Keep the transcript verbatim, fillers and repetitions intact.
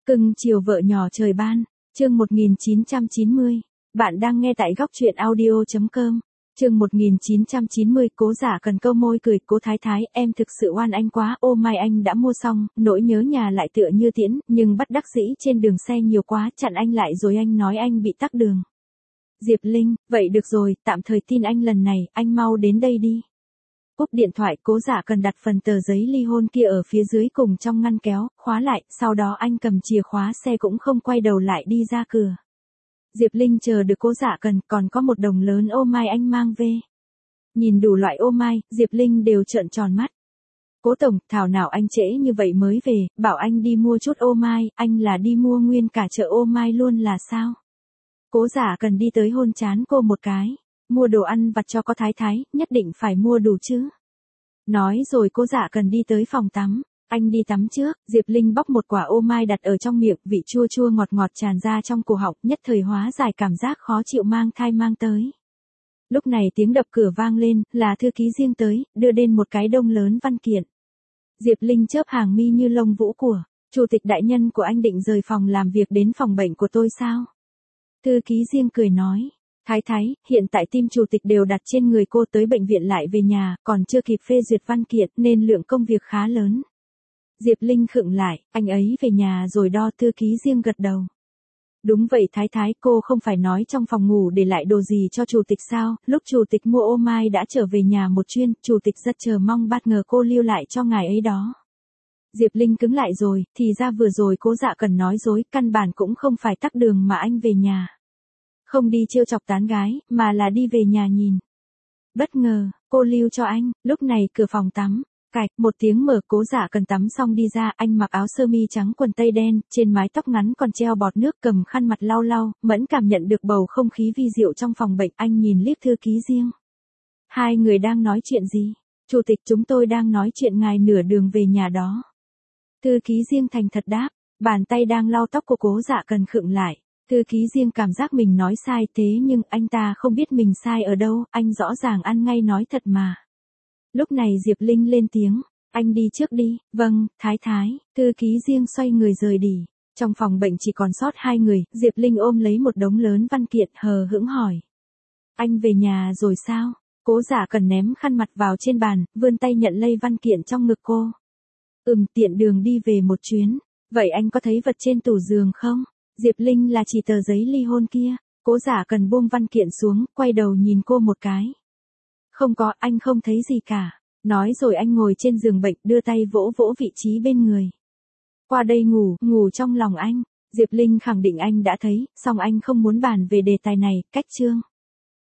Cưng chiều vợ nhỏ trời ban, chương một nghìn chín trăm chín mươi. Bạn đang nghe tại góc truyện audio chấm com. Chương một nghìn chín trăm chín mươi, Cố Giả Cần câu môi cười, Cố Thái Thái, em thực sự oan anh quá, ô mai anh đã mua xong, nỗi nhớ nhà lại tựa như tiễn, nhưng bất đắc dĩ trên đường xe nhiều quá, chặn anh lại rồi anh nói anh bị tắc đường. Diệp Linh, vậy được rồi, tạm thời tin anh lần này, anh mau đến đây đi. Cúp điện thoại, Cố Giả Cần đặt phần tờ giấy ly hôn kia ở phía dưới cùng trong ngăn kéo, khóa lại, sau đó anh cầm chìa khóa xe cũng không quay đầu lại đi ra cửa. Diệp Linh chờ được Cố Giả Cần, còn có một đồng lớn ô mai anh mang về. Nhìn đủ loại ô mai, Diệp Linh đều trợn tròn mắt. Cố tổng, thảo nào anh trễ như vậy mới về, bảo anh đi mua chút ô mai, anh là đi mua nguyên cả chợ ô mai luôn là sao? Cố Giả Cần đi tới hôn trán cô một cái. Mua đồ ăn vặt cho có Thái Thái, nhất định phải mua đủ chứ. Nói rồi Cố Giả Cần đi tới phòng tắm. Anh đi tắm trước, Diệp Linh bóc một quả ô mai đặt ở trong miệng, vị chua chua ngọt ngọt tràn ra trong cổ họng, nhất thời hóa giải cảm giác khó chịu mang thai mang tới. Lúc này tiếng đập cửa vang lên, là thư ký riêng tới, đưa đến một cái đông lớn văn kiện. Diệp Linh chớp hàng mi như lông vũ của, chủ tịch đại nhân của anh định rời phòng làm việc đến phòng bệnh của tôi sao? Thư ký riêng cười nói. Thái Thái, hiện tại team chủ tịch đều đặt trên người cô, tới bệnh viện lại về nhà, còn chưa kịp phê duyệt văn kiện nên lượng công việc khá lớn. Diệp Linh khựng lại, anh ấy về nhà rồi đo, thư ký riêng gật đầu. Đúng vậy Thái Thái, cô không phải nói trong phòng ngủ để lại đồ gì cho chủ tịch sao, lúc chủ tịch mua ô mai đã trở về nhà một chuyến, chủ tịch rất chờ mong bất ngờ cô lưu lại cho ngài ấy đó. Diệp Linh cứng lại rồi, thì ra vừa rồi Cố Giả Cần nói dối, căn bản cũng không phải tắc đường mà anh về nhà. Không đi trêu chọc tán gái, mà là đi về nhà nhìn. Bất ngờ, cô lưu cho anh, lúc này cửa phòng tắm, cạch, một tiếng mở, Cố Giả Cần tắm xong đi ra, anh mặc áo sơ mi trắng quần tây đen, trên mái tóc ngắn còn treo bọt nước, cầm khăn mặt lau lau, mẫn cảm nhận được bầu không khí vi diệu trong phòng bệnh, anh nhìn liếc thư ký riêng. Hai người đang nói chuyện gì? Chủ tịch, chúng tôi đang nói chuyện ngài nửa đường về nhà đó. Thư ký riêng thành thật đáp, bàn tay đang lau tóc của Cố Giả Cần khựng lại. Thư ký riêng cảm giác mình nói sai, thế nhưng anh ta không biết mình sai ở đâu, anh rõ ràng ăn ngay nói thật mà. Lúc này Diệp Linh lên tiếng, anh đi trước đi. Vâng, Thái Thái. Thư ký riêng xoay người rời đi. Trong phòng bệnh chỉ còn sót hai người, Diệp Linh ôm lấy một đống lớn văn kiện, hờ hững hỏi. Anh về nhà rồi sao? Cố Giả Cần ném khăn mặt vào trên bàn, vươn tay nhận lấy văn kiện trong ngực cô. Ừm, tiện đường đi về một chuyến. Vậy anh có thấy vật trên tủ giường không? Diệp Linh là chỉ tờ giấy ly hôn kia. Cố Giả Cần buông văn kiện xuống, quay đầu nhìn cô một cái. Không có, anh không thấy gì cả. Nói rồi anh ngồi trên giường bệnh, đưa tay vỗ vỗ vị trí bên người. Qua đây ngủ, ngủ trong lòng anh. Diệp Linh khẳng định anh đã thấy, song anh không muốn bàn về đề tài này, cách chương.